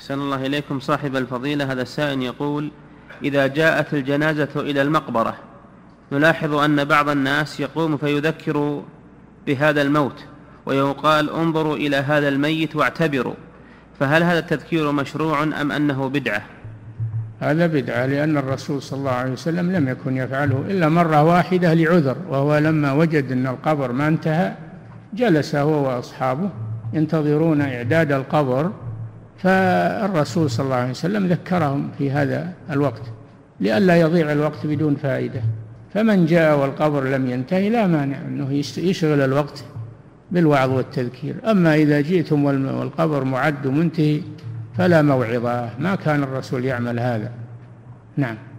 أحسن الله إليكم صاحب الفضيلة. هذا السائل يقول: إذا جاءت الجنازة إلى المقبرة نلاحظ أن بعض الناس يقوم فيذكر بهذا الموت ويقال: انظروا إلى هذا الميت واعتبروا، فهل هذا التذكير مشروع أم أنه بدعة؟ هذا بدعة، لأن الرسول صلى الله عليه وسلم لم يكن يفعله إلا مرة واحدة لعذر، وهو لما وجد أن القبر ما انتهى جلس هو وأصحابه ينتظرون إعداد القبر، فالرسول صلى الله عليه وسلم ذكرهم في هذا الوقت لئلا يضيع الوقت بدون فائدة. فمن جاء والقبر لم ينتهي لا مانع أنه يشغل الوقت بالوعظ والتذكير. أما إذا جئتم والقبر معد ومنتهي فلا موعظة، ما كان الرسول يعمل هذا. نعم.